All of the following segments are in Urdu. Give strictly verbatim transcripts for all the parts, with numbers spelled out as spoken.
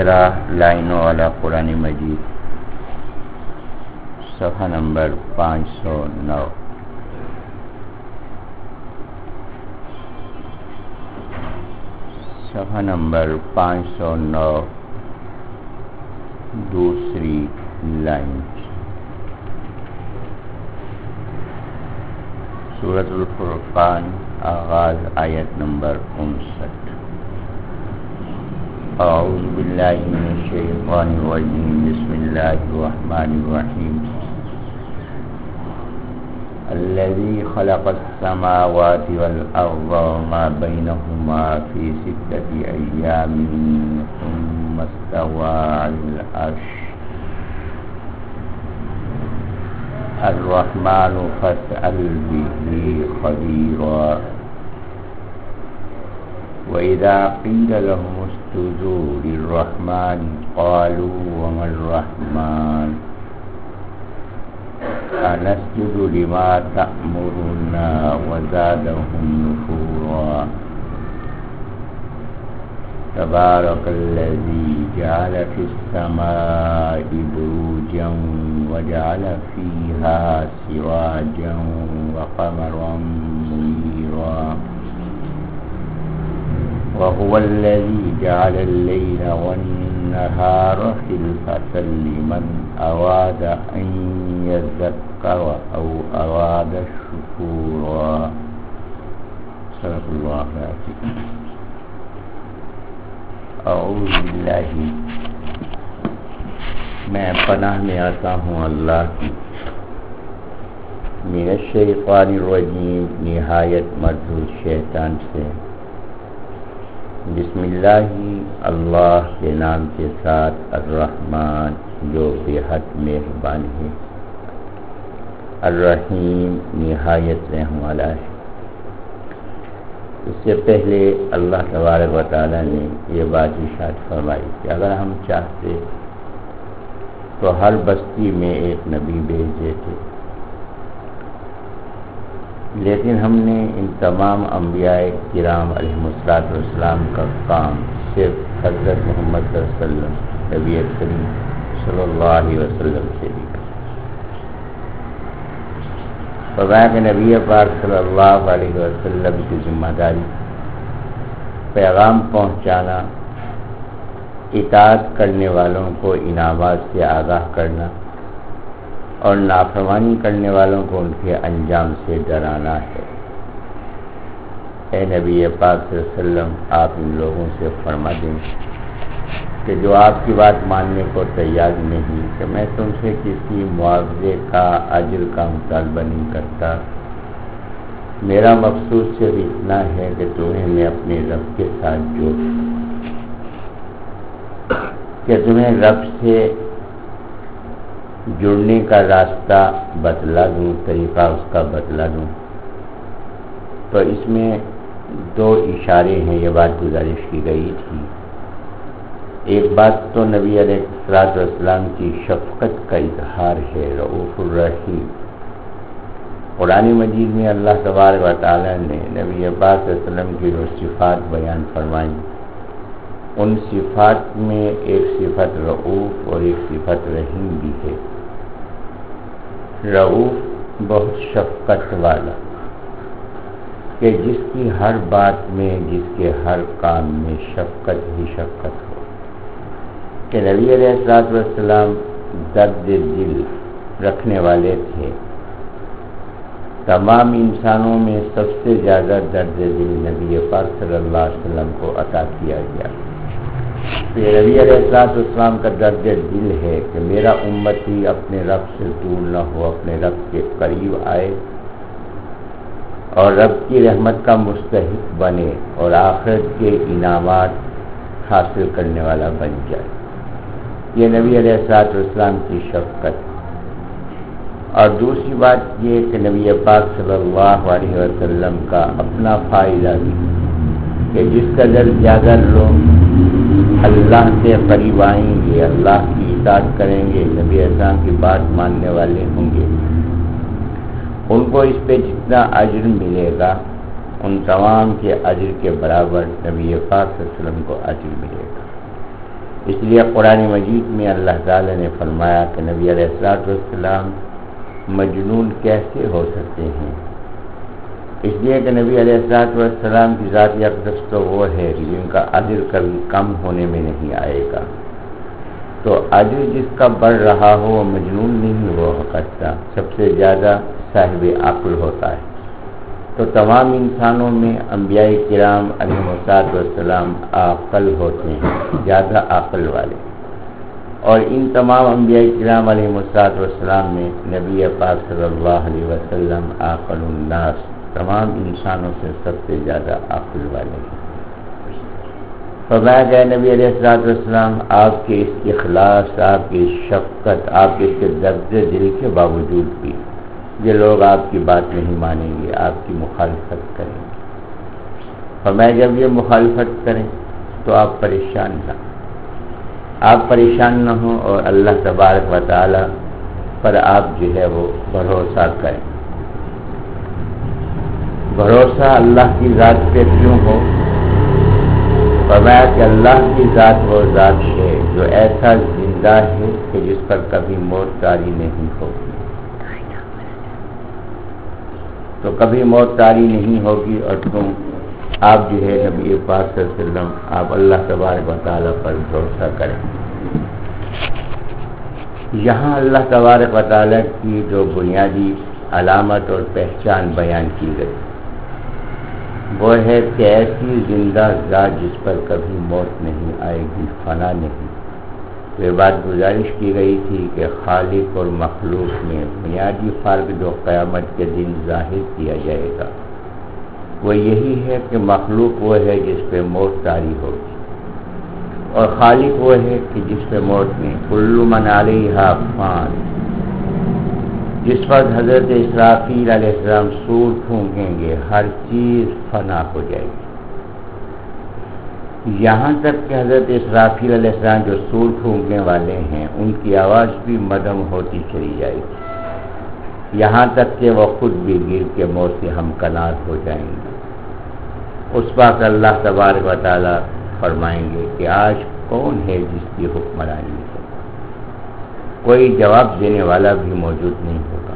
تیرہ لائنوں والا قرآن مجید، صفحہ نمبر پانچ سو نو۔ صفحہ نمبر پانچ سو نو، دوسری لائن، سورۃ الفرقان، آغاز آیت نمبر انسٹھ۔ اعوذ باللہ من الشیطان الرجیم، بسم اللہ الرحمن الرحیم۔ الذی خلق السماوات والارض وما بینہما فی ستۃ ایام ثم استوى علی العرش الرحمن فاسأل به خبیرا۔ وَإِذَا قِيلَ لَهُمُ اسْجُدُوا لِلرَّحْمَنِ قَالُوا وَمَا الرَّحْمَنُ أَنَسْجُدُ لِمَا تَأْمُرُنَا وَزَادَهُمْ نُفُورًا۔ تبارك الذي جعل في السماء بروجا وجعل فيها سراجا وقمرا منيرا، وهو الذي جعل الليل والنهار خلفة لمن أراد أن يذكر أو أراد شكورا۔ صدق الله العظيم۔ اعوذ باللہ، میں پناہ میں آتا ہوں اللہ کی، من الشیطان الرجیم، نہایت مردود شیطان سے۔ بسم اللہ، اللہ کے نام کے ساتھ، الرحمن جو بے حد مہربان ہے، الرحیم نہایت رحم والا ہے۔ اس سے پہلے اللہ تبارک و تعالیٰ نے یہ بات ارشاد فرمائی کہ اگر ہم چاہتے تو ہر بستی میں ایک نبی بھیج دیتے، لیکن ہم نے ان تمام انبیاء کرام علیہم الصلوۃ والسلام کا کام صرف حضرت محمد صلی اللہ علیہ وسلم، نبی کریم صلی اللہ علیہ وسلم سے بھی کیا۔ فرمایا کہ نبی پاک صلی اللہ علیہ وسلم کی ذمہ داری پیغام پہنچانا، اطاعت کرنے والوں کو انعامات سے آگاہ کرنا اور نافرمانی کرنے والوں کو ان کے انجام سے ڈرانا ہے۔ اے نبی پاک صلی اللہ علیہ وسلم، آپ ان لوگوں سے فرما دیں کہ جو آپ کی بات ماننے کو تیار نہیں کہ میں تم سے کسی معاوضے کا، اجر کا مطالبہ نہیں کرتا، میرا مقصود صرف اتنا ہے کہ تمہیں میں اپنے رب کے ساتھ جوڑ کہ تمہیں رب سے جڑنے کا راستہ بتلا دوں، طریقہ اس کا بتلا دوں۔ تو اس میں دو اشارے ہیں، یہ بات گزارش کی گئی تھی۔ ایک بات تو نبی علیہ الصلوۃ والسلام کی شفقت کا اظہار ہے، رؤوف الرحیم۔ قرآن مجید میں اللہ تبارک و تعالیٰ نے نبی پاک صلی اللہ علیہ وسلم کی جو صفات بیان فرمائیں، ان صفات میں ایک صفت رؤوف اور ایک صفت رحیم بھی ہے۔ رؤوف بہت شفقت والا، کہ جس کی ہر بات میں، جس کے ہر کام میں شفقت ہی شفقت ہو۔ کہ نبی علیہ الصلوۃ والسلام درد دل رکھنے والے تھے، تمام انسانوں میں سب سے زیادہ درد دل نبی پاک صلی اللہ علیہ وسلم کو عطا کیا گیا۔ یہ نبی علیہ الصلوۃ والسلام کا درد دل ہے کہ میرا امتی اپنے رب سے دور نہ ہو، اپنے رب کے قریب آئے اور رب کی رحمت کا مستحق بنے اور آخرت کے انعامات حاصل کرنے والا بن جائے۔ یہ نبی علیہ الصلوۃ والسلام کی شفقت۔ اور دوسری بات یہ کہ نبی پاک صلی اللہ علیہ وسلم کا اپنا فائدہ بھی، کہ جس قدر زیادہ لوگ اللہ کے قریب آئیں گے، اللہ کی اطاعت کریں گے، نبی اسلام کی بات ماننے والے ہوں گے، ان کو اس پہ جتنا اجر ملے گا ان تمام کے اجر کے برابر نبی پاک صلی اللہ علیہ وسلم کو اجر ملے گا۔ اس لیے قرآن مجید میں اللہ تعالیٰ نے فرمایا کہ نبی علیہ الصلوۃ والسلام مجنون کیسے ہو سکتے ہیں؟ اس لیے کہ نبی علیہ الصلوۃ والسلام کی ذات اقدس تو وہ ہے کہ جن کا اجر کبھی کم ہونے میں نہیں آئے گا، تو اجر جس کا بڑھ رہا ہو وہ مجنون نہیں ہو سکتا، سب سے زیادہ صاحب عقل ہوتا ہے۔ تو تمام انسانوں میں انبیاء کرام علیہ الصلوۃ والسلام عاقل ہوتے ہیں، زیادہ عقل والے، اور ان تمام انبیاء کرام علیہ الصلوۃ والسلام میں نبی پاک صلی اللہ علیہ وسلم عاقل الناس، تمام انسانوں سے سب سے زیادہ عقل والے ہیں۔ فرمایا گیا نبی علیہ الصلوۃ والسلام آپ کے اس اخلاص، آپ کی شفقت، آپ کے اس کے درد دل کے باوجود بھی یہ لوگ آپ کی بات نہیں مانیں گے، آپ کی مخالفت کریں گے۔ فرمایا جب یہ مخالفت کریں تو آپ پریشان نہ آپ پریشان نہ ہوں اور اللہ تبارک و تعالی پر آپ جو ہے وہ بھروسہ کریں۔ بھروسہ اللہ کی ذات پہ کیوں ہو؟ فرمایا کہ اللہ کی ذات وہ ذات ہے جو ایسا زندہ ہے کہ جس پر کبھی موت طاری نہیں ہوگی، تو کبھی موت طاری نہیں ہوگی، اور تم آپ جو ہے نبی پاک صلی اللہ علیہ وسلم آپ اللہ تبارک و تعالیٰ پر بھروسہ کریں۔ یہاں اللہ تبارک و تعالیٰ کی جو بنیادی علامت اور پہچان بیان کی گئی وہ ہے کہ ایسی زندہ ذات جس پر کبھی موت نہیں آئے گی، فنا نہیں۔ یہ بات گزارش کی گئی تھی کہ خالق اور مخلوق میں بنیادی فرق جو قیامت کے دن ظاہر کیا جائے گا وہ یہی ہے کہ مخلوق وہ ہے جس پہ موت طاری ہوگی، اور خالق وہ ہے کہ جس پہ موت نہیں۔ کل من علیہا فان، جس وقت حضرت اسرافیل علیہ السلام سور پھونکیں گے ہر چیز فنا ہو جائے گی، یہاں تک کہ حضرت اسرافیل علیہ السلام جو سور پھونکنے والے ہیں ان کی آواز بھی مدھم ہوتی چلی جائے گی، یہاں تک کہ وہ خود بھی گر کے موت سے ہمکنار ہو جائیں گے۔ اس وقت اللہ تبارک و تعالیٰ فرمائیں گے کہ آج کون ہے جس کی حکمرانی ہے؟ کوئی جواب دینے والا بھی موجود نہیں ہوگا۔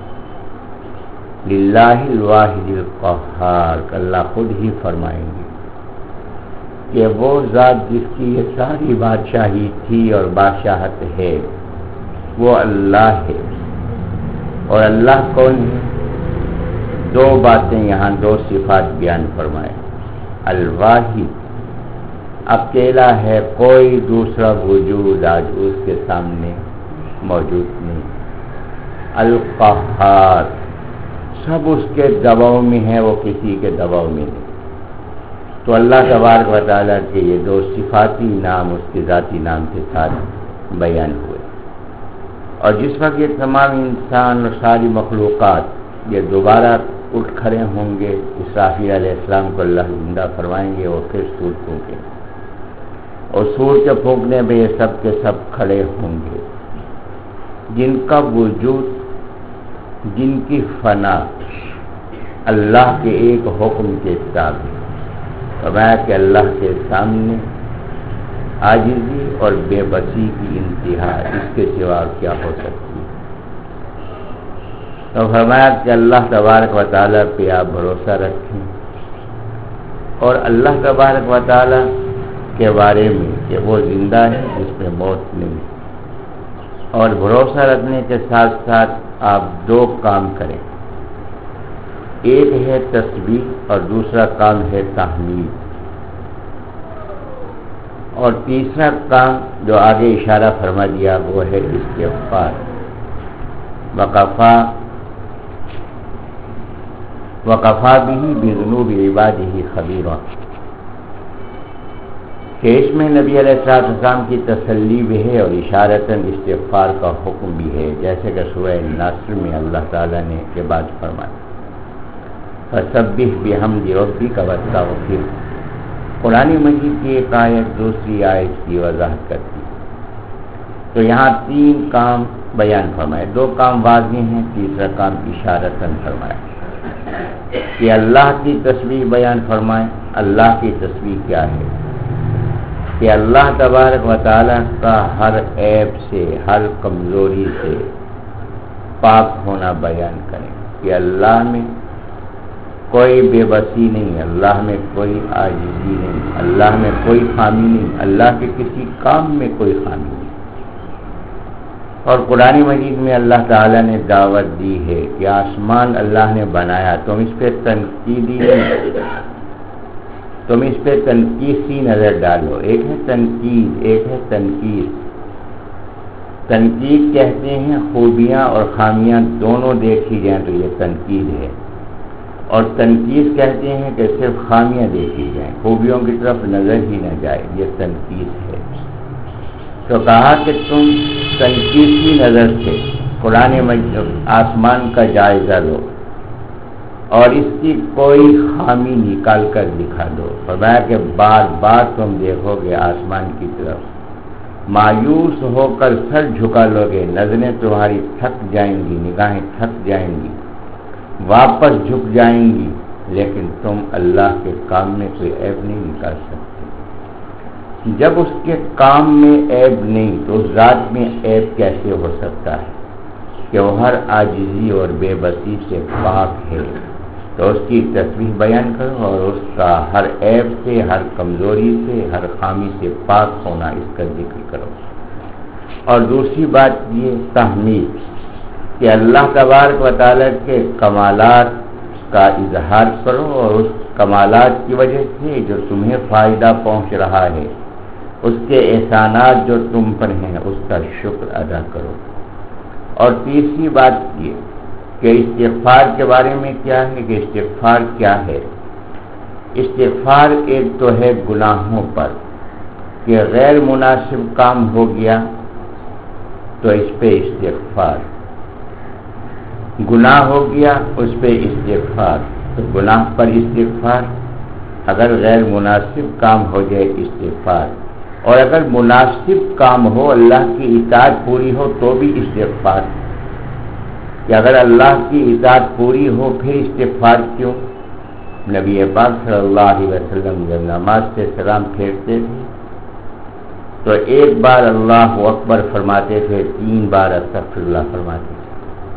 للہ الواحد القہار، اللہ خود ہی فرمائیں گے کہ وہ ذات جس کی یہ ساری بادشاہی تھی اور بادشاہت ہے وہ اللہ ہے۔ اور اللہ کون ہے؟ دو باتیں یہاں، دو صفات بیان فرمائے۔ الواحد، اکیلا ہے، کوئی دوسرا وجود آج اس کے سامنے موجود نہیں۔ القہار، سب اس کے دباؤ میں ہیں، وہ کسی کے دباؤ میں نہیں۔ تو اللہ تبارک و تعالیٰ کے یہ دو صفاتی نام اس کے ذاتی نام کے ساتھ بیان ہوئے، اور جس وقت یہ تمام انسان اور ساری مخلوقات یہ دوبارہ اٹھ کھڑے ہوں گے، اسرافیل علیہ السلام کو اللہ زندہ فرمائیں گے، وہ پھر سور پھونکیں گے، اور سور کے پھونکنے میں یہ سب کے سب کھڑے ہوں گے، جن کا وجود، جن کی فنا اللہ کے ایک حکم کے تابع۔ فرمایا کہ اللہ کے سامنے عاجزی اور بے بسی کی انتہا، اس کے سوا کیا ہو سکتی ہے؟ تو فرمایا کہ اللہ تبارک و تعالیٰ پہ آپ بھروسہ رکھیں، اور اللہ تبارک و تعالیٰ کے بارے میں کہ وہ زندہ ہے جس میں موت نہیں، اور بھروسہ رکھنے کے ساتھ ساتھ آپ دو کام کریں، ایک ہے تسبیح اور دوسرا کام ہے تحمید، اور تیسرا کام جو آگے اشارہ فرما دیا وہ ہے استغفار۔ وقفا وقفا بھی بذنوب عبادہ خبیرا، کہ اس میں نبی علیہ السلام کی تسلی بھی ہے اور اشارتاً استغفار کا حکم بھی ہے، جیسے کہ سورہ نصر میں اللہ تعالیٰ نے کے بعد فرمایا فسبح بحمد ربک واستغفر۔ قرآن مجید کی ایک آیت دوسری آیت کی وضاحت کرتی ہے، تو یہاں تین کام بیان فرمائے، دو کام واضح ہیں، تیسرا کام اشارتاً فرمایا کہ اللہ کی تسبیح بیان فرمائے۔ اللہ کی تسبیح کیا ہے؟ کہ اللہ تبارک و تعالیٰ کا ہر عیب سے، ہر کمزوری سے پاک ہونا بیان کریں کہ اللہ میں کوئی بے بسی نہیں، اللہ میں کوئی عاجزی نہیں، اللہ میں کوئی خامی نہیں، اللہ کے کسی کام میں کوئی خامی نہیں۔ اور قرآن مجید میں اللہ تعالیٰ نے دعوت دی ہے کہ آسمان اللہ نے بنایا، تم اس پہ تنقیدی نہیں، تم اس پہ تنقیدی نظر ڈالو۔ ایک ہے تنقید، ایک ہے تنقید۔ تنقید کہتے ہیں خوبیاں اور خامیاں دونوں دیکھی جائیں تو یہ تنقید ہے، اور تنقید کہتے ہیں کہ صرف خامیاں دیکھی جائیں، خوبیوں کی طرف نظر ہی نہ جائے، یہ تنقید ہے۔ تو کہا کہ تم تنقید کی نظر سے قرآن مجید آسمان کا جائزہ لو اور اس کی کوئی خامی نکال کر دکھا دو۔ فرمایا کہ بار بار تم دیکھو گے آسمان کی طرف، مایوس ہو کر سر جھکا لو گے، نظریں تمہاری تھک جائیں گی، نگاہیں تھک جائیں گی، واپس جھک جائیں گی، لیکن تم اللہ کے کام میں کوئی عیب نہیں نکال سکتے۔ جب اس کے کام میں عیب نہیں تو اس ذات میں عیب کیسے ہو سکتا ہے کہ وہ ہر عاجزی اور بے بسی سے پاک ہے؟ تو اس کی تسبیح بیان کرو اور اس کا ہر عیب سے، ہر کمزوری سے، ہر خامی سے پاک ہونا، اس کا ذکر کرو۔ اور دوسری بات یہ تحمید کہ اللہ تبارک و تعالیٰ کے کمالات کا اظہار کرو اور اس کمالات کی وجہ سے جو تمہیں فائدہ پہنچ رہا ہے، اس کے احسانات جو تم پر ہیں، اس کا شکر ادا کرو۔ اور تیسری بات یہ کہ استغفار کے بارے میں کیا ہے کہ استغفار کیا ہے؟ استغفار ایک تو ہے گناہوں پر کہ غیر مناسب کام ہو گیا تو اس پہ استغفار، گناہ ہو گیا اس پہ استغفار، تو گناہ پر استغفار، اگر غیر مناسب کام ہو جائے استغفار، اور اگر مناسب کام ہو، اللہ کی اطاعت پوری ہو تو بھی استغفار، کہ اگر اللہ کی اطاعت پوری ہو پھر استغفار کیوں؟ نبی پاک صلی اللہ علیہ وسلم جب نماز سے سلام پھیرتے تھے تو ایک بار اللہ اکبر فرماتے تھے، تین بار استغفر اللہ فرماتے تھے،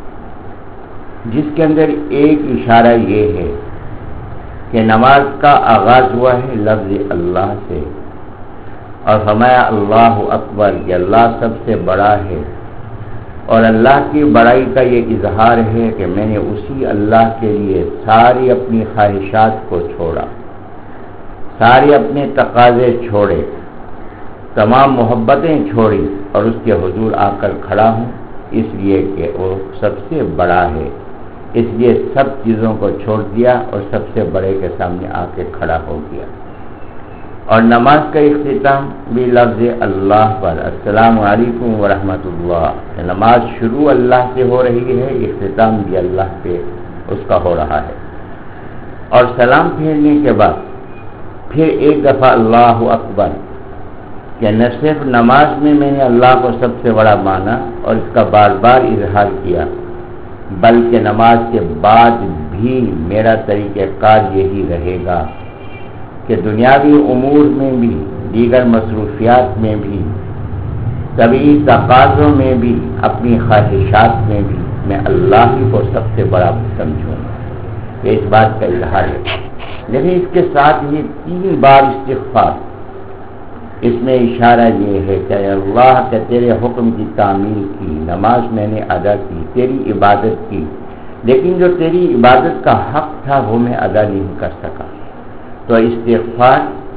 جس کے اندر ایک اشارہ یہ ہے کہ نماز کا آغاز ہوا ہے لفظ اللہ سے، اور فرمایا اللہ اکبر کہ اللہ سب سے بڑا ہے، اور اللہ کی بڑائی کا یہ اظہار ہے کہ میں نے اسی اللہ کے لیے ساری اپنی خواہشات کو چھوڑا، سارے اپنے تقاضے چھوڑے، تمام محبتیں چھوڑی اور اس کے حضور آ کر کھڑا ہوں، اس لیے کہ وہ سب سے بڑا ہے، اس لیے سب چیزوں کو چھوڑ دیا اور سب سے بڑے کے سامنے آ کے کھڑا ہو گیا۔ اور نماز کا اختتام بھی لفظ اللہ پر، السلام علیکم ورحمۃ اللہ، نماز شروع اللہ سے ہو رہی ہے، اختتام بھی اللہ پہ اس کا ہو رہا ہے۔ اور سلام پھیرنے کے بعد پھر ایک دفعہ اللہ اکبر کہ نہ صرف نماز میں میں نے اللہ کو سب سے بڑا مانا اور اس کا بار بار اظہار کیا، بلکہ نماز کے بعد بھی میرا طریقہ کار یہی رہے گا کہ دنیاوی امور میں بھی، دیگر مصروفیات میں بھی، طبعی تقاضوں میں بھی، اپنی خواہشات میں بھی میں اللہ ہی کو سب سے بڑا سمجھوں، یہ اس بات کا اظہار ہے۔ لیکن اس کے ساتھ ہی تین بار استغفار، اس میں اشارہ یہ ہے کہ اللہ کے تیرے حکم کی تعمیل کی، نماز میں نے ادا کی، تیری عبادت کی، لیکن جو تیری عبادت کا حق تھا وہ میں ادا نہیں کر سکا، تو استغفار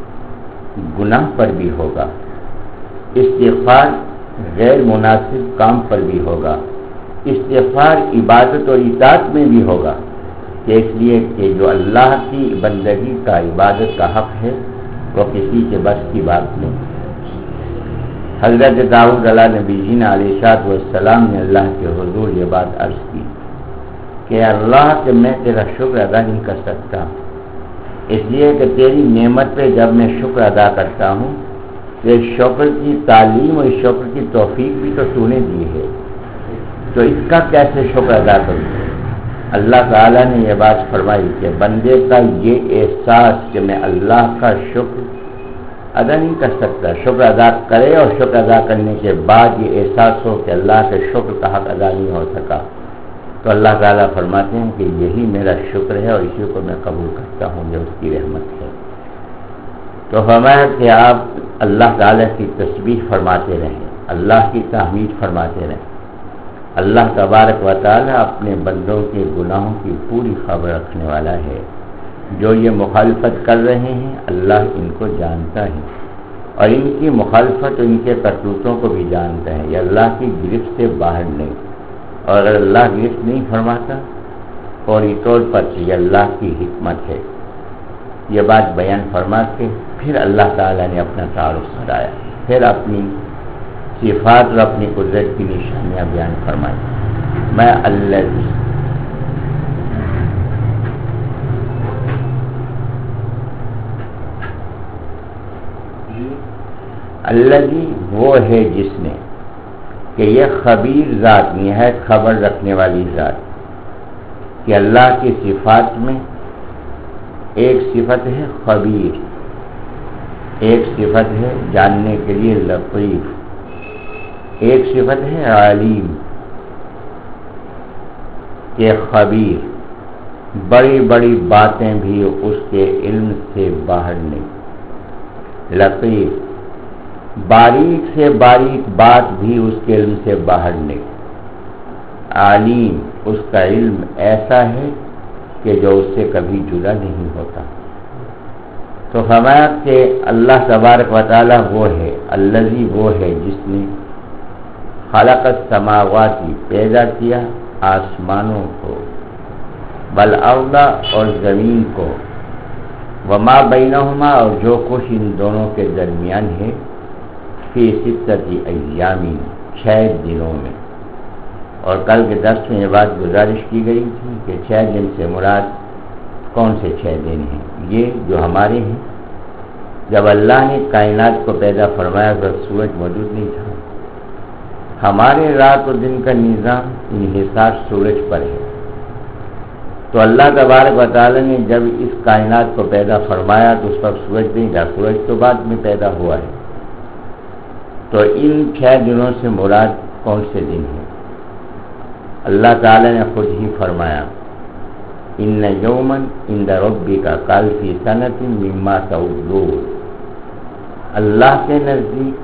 گناہ پر بھی ہوگا، استغفار غیر مناسب کام پر بھی ہوگا، استغفار عبادت اور اطاعت میں بھی ہوگا، کہ اس لیے کہ جو اللہ کی بندگی کا، عبادت کا حق ہے وہ کسی کے بس کی بات نہیں۔ حضرت داؤد علیہ نبی جی علیہ السلام نے اللہ کے حضور یہ بات عرض کی کہ اللہ کہ میں تیرا شکر ادا نہیں کر سکتا، اس لیے کہ تیری نعمت پہ جب میں شکر ادا کرتا ہوں تو شکر کی تعلیم اور شکر کی توفیق بھی تو تو نے دی ہے، تو اس کا کیسے شکر ادا کروں؟ اللہ تعالیٰ نے یہ بات فرمائی کہ بندے کا یہ احساس کہ میں اللہ کا شکر ادا نہیں کر سکتا. شکر ادا کرے اور شکر ادا کرنے کے بعد یہ احساس ہو کہ اللہ کے شکر کا حق ادا نہیں ہو سکا, تو اللہ تعالیٰ فرماتے ہیں کہ یہی میرا شکر ہے اور اسی کو میں قبول کرتا ہوں, یہ اس کی رحمت ہے. تو فرمایا کہ آپ اللہ تعالیٰ کی تسبیح فرماتے رہیں, اللہ کی تحمید فرماتے رہیں. اللہ تبارک و تعالیٰ اپنے بندوں کے گناہوں کی پوری خبر رکھنے والا ہے. جو یہ مخالفت کر رہے ہیں اللہ ان کو جانتا ہے, اور ان کی مخالفت ان کے کرتوتوں کو بھی جانتا ہے. یہ اللہ کی گرفت سے باہر نہیں, اور اگر اللہ گرفت نہیں فرماتا فوری طور پر یہ اللہ کی حکمت ہے. یہ بات بیان فرما کے پھر اللہ تعالیٰ نے اپنا تعارف کرایا, پھر اپنی صفات اور اپنی قدرت کی نشانیاں بیان فرمائی. میں اللہ الذی وہ ہے جس نے, کہ یہ خبیر ذات نہایت خبر رکھنے والی ذات, کہ اللہ کی صفات میں ایک صفت ہے خبیر, ایک صفت ہے جاننے کے لیے لطیف, ایک صفت ہے علیم. کہ خبیر بڑی بڑی باتیں بھی اس کے علم سے باہر نہیں, لطیف باریک سے باریک بات بھی اس کے علم سے باہر نہیں, علیم اس کا علم ایسا ہے کہ جو اس سے کبھی جدا نہیں ہوتا. تو فرمایا کہ اللہ تبارک و تعالیٰ وہ ہے, الذی وہ ہے جس نے خلق السماوات پیدا کیا آسمانوں کو, والارض اور زمین کو, وما بینہما اور جو کچھ ان دونوں کے درمیان ہے, فی ستۃ ایام چھ دنوں میں. اور کل کے درس میں یہ بات گزارش کی گئی تھی کہ چھ دن سے مراد کون سے چھ دن ہیں؟ یہ جو ہمارے ہیں. جب اللہ نے کائنات کو پیدا فرمایا تو سورج موجود نہیں تھا. ہمارے رات و دن کا نظام انحصار سورج پر ہے. تو اللہ تبارک و تعالی نے جب اس کائنات کو پیدا فرمایا تو اس وقت سورج نہیں تھا, سورج تو بعد میں پیدا ہوا ہے. تو ان چھ دنوں سے مراد کون سے دن ہیں؟ اللہ تعالی نے خود ہی فرمایا ان یومن عند ربک کالف سنۃ مما تعدون. اللہ کے نزدیک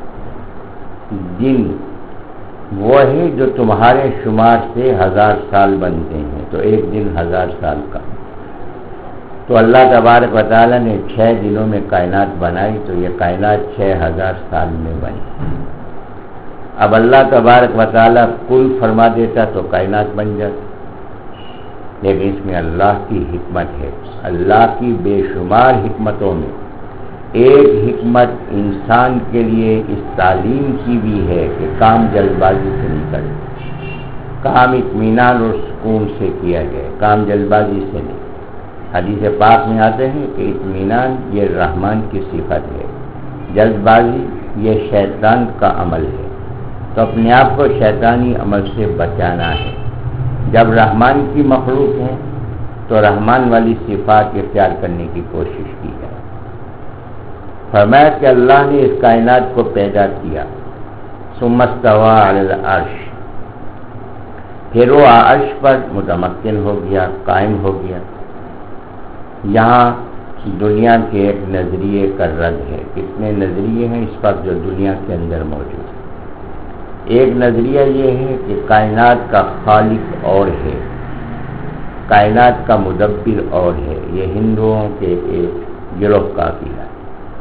دن وہ ہے جو تمہارے شمار سے ہزار سال بنتے ہیں, تو ایک دن ہزار سال کا. تو اللہ تبارک و تعالی نے چھ دنوں میں کائنات بنائی, تو یہ کائنات چھ ہزار سال میں بنی. اب اللہ تبارک و تعالی کل فرما دیتا تو کائنات بن جاتی, لیکن اس میں اللہ کی حکمت ہے. اللہ کی بے شمار حکمتوں میں ایک حکمت انسان کے لیے اس تعلیم کی بھی ہے کہ کام جلد بازی سے نہیں کرے, کام اطمینان اور سکون سے کیا جائے, کام جلد بازی سے نہیں. حدیث پاک میں آتے ہیں کہ اطمینان یہ رحمان کی صفت ہے, جلد بازی یہ شیطان کا عمل ہے. تو اپنے آپ کو شیطانی عمل سے بچانا ہے. جب رحمان کی مخلوق ہے تو رحمان والی صفات اختیار کرنے کی کوشش کی جائے. فرمایا کہ اللہ نے اس کائنات کو پیدا کیا, ثم استوى علی العرش, پھر وہ عرش پر متمکن ہو گیا, قائم ہو گیا. یہاں دنیا کے ایک نظریے کا رد ہے. کتنے نظریے ہیں اس پر جو دنیا کے اندر موجود ہیں؟ ایک نظریہ یہ ہے کہ کائنات کا خالق اور ہے, کائنات کا مدبر اور ہے. یہ ہندوؤں کے ایک گروہ کا عقیدہ ہے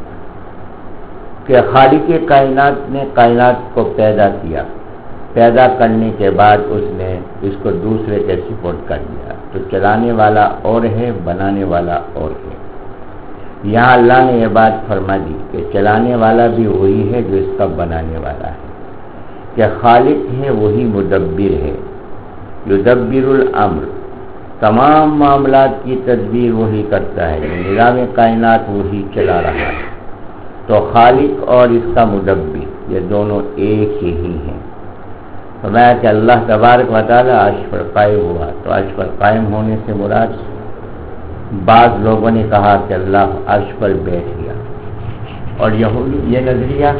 کہ خالق کائنات نے کائنات کو پیدا کیا, پیدا کرنے کے بعد اس نے اس کو دوسرے کے سپرد کر دیا. تو چلانے والا اور ہے, بنانے والا اور ہے. یہاں اللہ نے یہ بات فرما دی کہ چلانے والا بھی وہی ہے جو اس کا بنانے والا ہے, کہ خالق ہے وہی مدبر ہے. یدبر الامر, تمام معاملات کی تدبیر وہی کرتا ہے, نظام کائنات وہی چلا رہا ہے. تو خالق اور اس کا مدبر یہ دونوں ایک ہی ہیں. فرمایا کہ اللہ تبارک و تعالی عرش پر قائم ہوا. تو عرش پر قائم ہونے سے مراد, بعض لوگوں نے کہا کہ اللہ عرش پر بیٹھ گیا, اور یہ نظریہ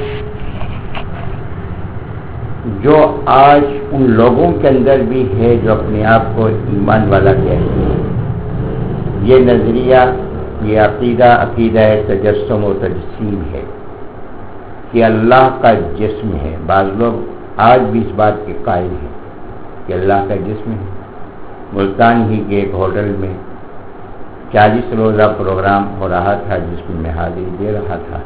جو آج ان لوگوں کے اندر بھی ہے جو اپنے آپ کو ایمان والا کہتے ہیں، یہ نظریہ، یہ عقیدہ عقیدہ تجسم و تجسیم ہے کہ اللہ کا جسم ہے۔ بعض لوگ آج بھی اس بات کے قائل ہیں کہ اللہ کا جسم ہے۔ ملتان ہی کے ایک ہوٹل میں چالیس روزہ پروگرام ہو رہا تھا جس میں میں حاضری دے رہا تھا،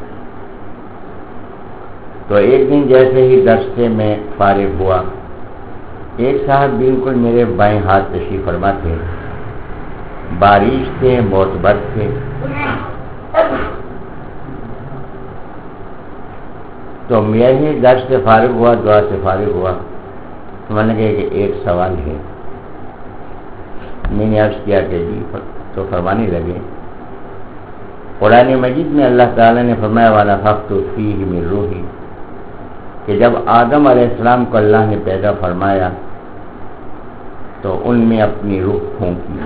تو ایک دن جیسے ہی درس سے میں فارغ ہوا، ایک صاحب بالکل میرے بائیں ہاتھ تشریف فرما تھے، بارش تھے، معتبر تھے، تو میں ہی درس سے فارغ ہوا، دعا سے فارغ ہوا، تو میں نے کہا کہ ایک سوال ہے۔ میں نے عرض کیا کہ جی، تو فرمانے لگے قرآن مجید میں اللہ تعالیٰ نے فرمایا وَنَفَخْتُ فِيهِ مِن رُوحِي، کہ جب آدم علیہ السلام کو اللہ نے پیدا فرمایا تو ان میں اپنی روح پھونکی۔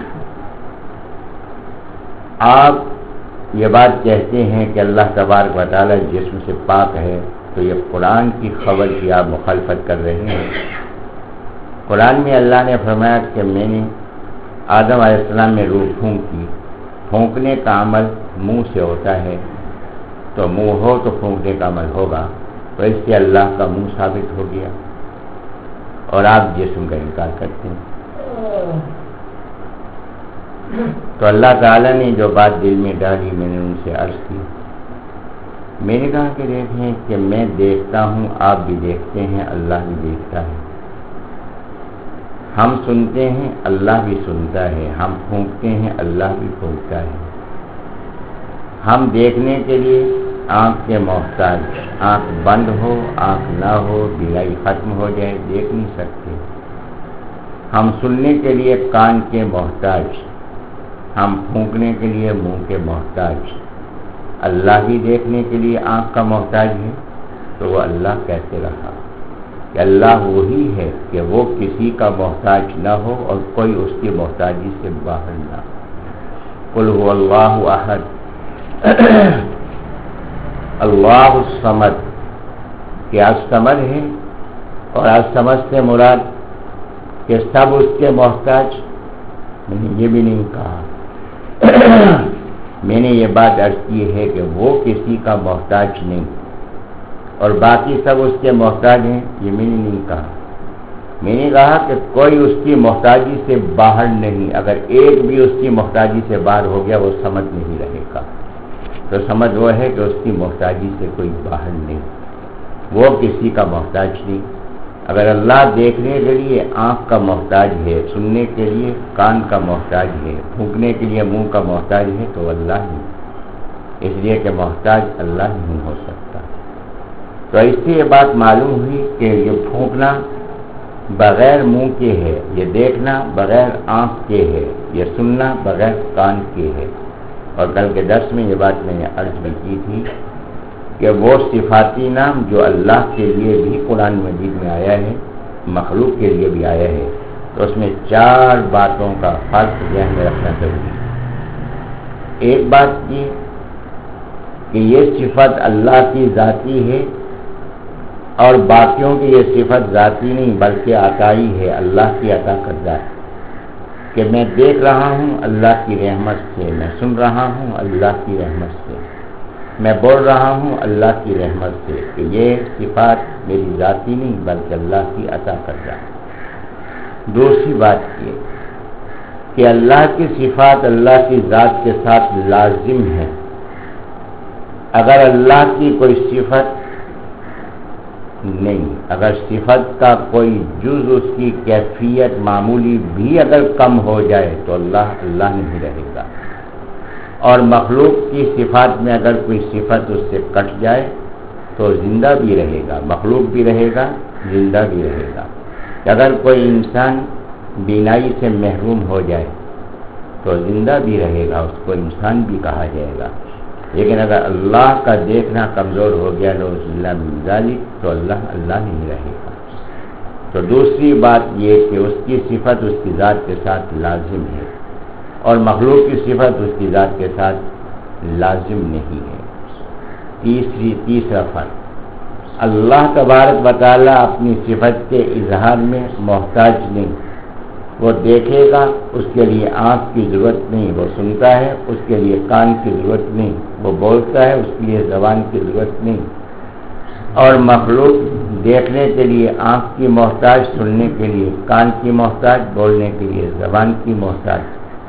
آپ یہ بات کہتے ہیں کہ اللہ تبارک و تعالیٰ جسم سے پاک ہے، تو یہ قرآن کی خبر کی آپ مخالفت کر رہے ہیں۔ قرآن میں اللہ نے فرمایا کہ میں نے آدم علیہ السلام میں روح پھونکی۔ پھونکنے کا عمل منہ سے ہوتا ہے، تو منہ ہو تو پھونکنے کا عمل ہوگا، تو اس سے اللہ کا منہ ثابت ہو گیا، اور آپ جسم کا انکار کرتے ہیں۔ تو اللہ تعالیٰ نے جو بات دل میں ڈالی، میں نے ان سے عرض کی، میں نے کہا کہ دیکھیں کہ میں دیکھتا ہوں، آپ بھی دیکھتے ہیں، اللہ بھی دیکھتا ہے، ہم سنتے ہیں، اللہ بھی سنتا ہے، ہم پھونکتے ہیں، اللہ بھی پھونکتا ہے۔ ہم دیکھنے کے لیے آنکھ کے محتاج، آنکھ بند ہو، آنکھ نہ ہو، بینائی ختم ہو جائے، دیکھ نہیں سکتے۔ ہم سننے کے لیے کان کے محتاج، ہم پھونکنے کے لیے منہ کے محتاج۔ اللہ بھی دیکھنے کے لیے آنکھ کا محتاج ہے، تو وہ اللہ کیسے رہا کہ اللہ وہی ہے کہ وہ کسی کا محتاج نہ ہو اور کوئی اس کی محتاجی سے باہر نہ ہو۔ قل هو اللہ احد اللہ الصمد، کہ الصمد ہے، اور الصمد سے مراد کہ سب اس کے محتاج، میں نے یہ بھی نہیں کہا۔ میں نے یہ بات عرض کی ہے کہ وہ کسی کا محتاج نہیں، اور باقی سب اس کے محتاج ہیں، یہ میں نے نہیں کہا۔ میں نے کہا کہ کوئی اس کی محتاجی سے باہر نہیں، اگر ایک بھی اس کی محتاجی سے باہر ہو گیا وہ سمجھ نہیں رہے گا۔ تو سمجھ وہ ہے کہ اس کی محتاجی سے کوئی باہر نہیں، وہ کسی کا محتاج نہیں۔ اگر اللہ دیکھنے کے لیے آنکھ کا محتاج ہے، سننے کے لیے کان کا محتاج ہے، پھونکنے کے لیے منہ کا محتاج ہے، تو اللہ نہیں، اس لیے کہ محتاج اللہ نہیں ہو سکتا۔ تو اس سے یہ بات معلوم ہوئی کہ یہ پھونکنا بغیر منہ کے ہے، یہ دیکھنا بغیر آنکھ کے ہے، یہ سننا بغیر کان کے ہے۔ اور کل کے درس میں یہ بات میں نے عرض بھی کی تھی کہ وہ صفاتی نام جو اللہ کے لیے بھی قرآن مجید میں آیا ہے، مخلوق کے لیے بھی آیا ہے، تو اس میں چار باتوں کا فرق ذہن میں رکھنا ضروری ہے۔ ایک بات یہ کہ یہ صفت اللہ کی ذاتی ہے، اور باقیوں کی یہ صفت ذاتی نہیں بلکہ عطائی ہے، اللہ کی عطا کردہ ہے، کہ میں دیکھ رہا ہوں اللہ کی رحمت سے، میں سن رہا ہوں اللہ کی رحمت سے، میں بول رہا ہوں اللہ کی رحمت سے، کہ یہ صفات میری ذاتی نہیں بلکہ اللہ کی عطا کردہ ہے۔ دوسری بات یہ کہ اللہ کی صفات اللہ کی ذات کے ساتھ لازم ہے۔ اگر اللہ کی کوئی صفت نہیں، اگر صفت کا کوئی جز اس کی کیفیت معمولی بھی اگر کم ہو جائے تو اللہ اللہ نہیں رہے گا، اور مخلوق کی صفات میں اگر کوئی صفت اس سے کٹ جائے تو زندہ بھی رہے گا، مخلوق بھی رہے گا، زندہ بھی رہے گا۔ اگر کوئی انسان بینائی سے محروم ہو جائے تو زندہ بھی رہے گا، اس کو انسان بھی کہا جائے گا، لیکن اگر اللہ کا دیکھنا کمزور ہو گیا نعوذ باللہ من ذالک تو اللہ اللہ نہیں رہے گا۔ تو دوسری بات یہ کہ اس کی صفت اس کی ذات کے ساتھ لازم ہے، اور مخلوق کی صفت اس کی ذات کے ساتھ لازم نہیں ہے۔ تیسری تیسرا فرق، اللہ تبارک و تعالیٰ اپنی صفت کے اظہار میں محتاج نہیں، وہ دیکھے گا اس کے لیے آنکھ کی ضرورت نہیں، وہ سنتا ہے اس کے لیے کان کی ضرورت نہیں، وہ بولتا ہے اس کے لیے زبان کی ضرورت نہیں، اور مخلوق دیکھنے کے لیے آنکھ کی محتاج، سننے کے لیے کان کی محتاج، بولنے کے لیے زبان کی محتاج۔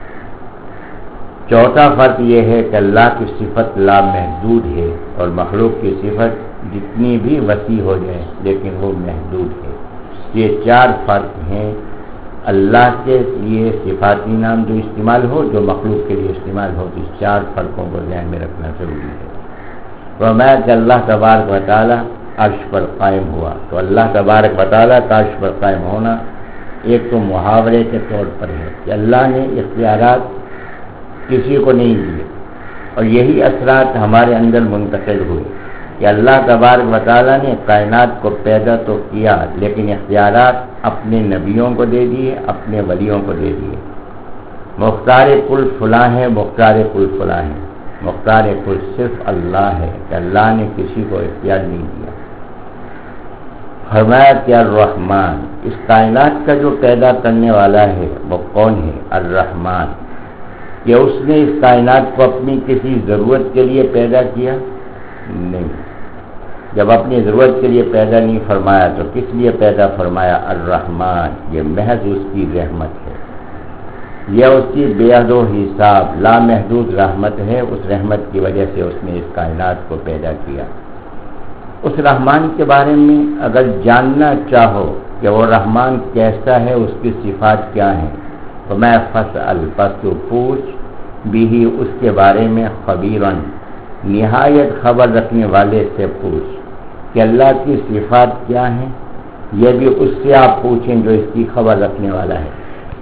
چوتھا فرق یہ ہے کہ اللہ کی صفت لامحدود ہے اور مخلوق کی صفت جتنی بھی وسیع ہو جائے لیکن وہ محدود ہے۔ یہ چار فرق ہیں اللہ کے لیے صفاتی نام جو استعمال ہو، جو مخلوق کے لیے استعمال ہو، اس چار فرقوں کو ذہن میں رکھنا ضروری ہے۔ فرمایا کہ اللہ تبارک و تعالیٰ عرش پر قائم ہوا، تو اللہ تبارک و تعالیٰ کا عرش پر قائم ہونا ایک تو محاورے کے طور پر ہے کہ اللہ نے اختیارات کسی کو نہیں دیے، اور یہی اثرات ہمارے اندر منتقل ہوئے کہ اللہ تبارک و تعالیٰ نے کائنات کو پیدا تو کیا لیکن اختیارات اپنے نبیوں کو دے دیے، اپنے ولیوں کو دے دیے۔ مختار کل فلاں ہے، مختار کل فلاں ہے، مختار کل صرف اللہ ہے کہ اللہ نے کسی کو اختیار نہیں دیا۔ فرمایا کہ الرحمن، اس کائنات کا جو پیدا کرنے والا ہے وہ کون ہے؟ الرحمن، کہ اس نے اس کائنات کو اپنی کسی ضرورت کے لیے پیدا کیا؟ نہیں۔ جب اپنی ضرورت کے لیے پیدا نہیں فرمایا تو کس لیے پیدا فرمایا؟ الرحمن، یہ محض اس کی رحمت ہے، یہ اس کی بے حد و حساب لامحدود رحمت ہے، اس رحمت کی وجہ سے اس نے اس کائنات کو پیدا کیا۔ اس رحمان کے بارے میں اگر جاننا چاہو کہ وہ رحمان کیسا ہے، اس کی صفات کیا ہیں، تو میں فسأل، پس تو پوچھ، بھی اس کے بارے میں خبیراً، نہایت خبر رکھنے والے سے پوچھ کہ اللہ کی صفات کیا ہیں، یہ بھی اس سے آپ پوچھیں جو اس کی خبر رکھنے والا ہے۔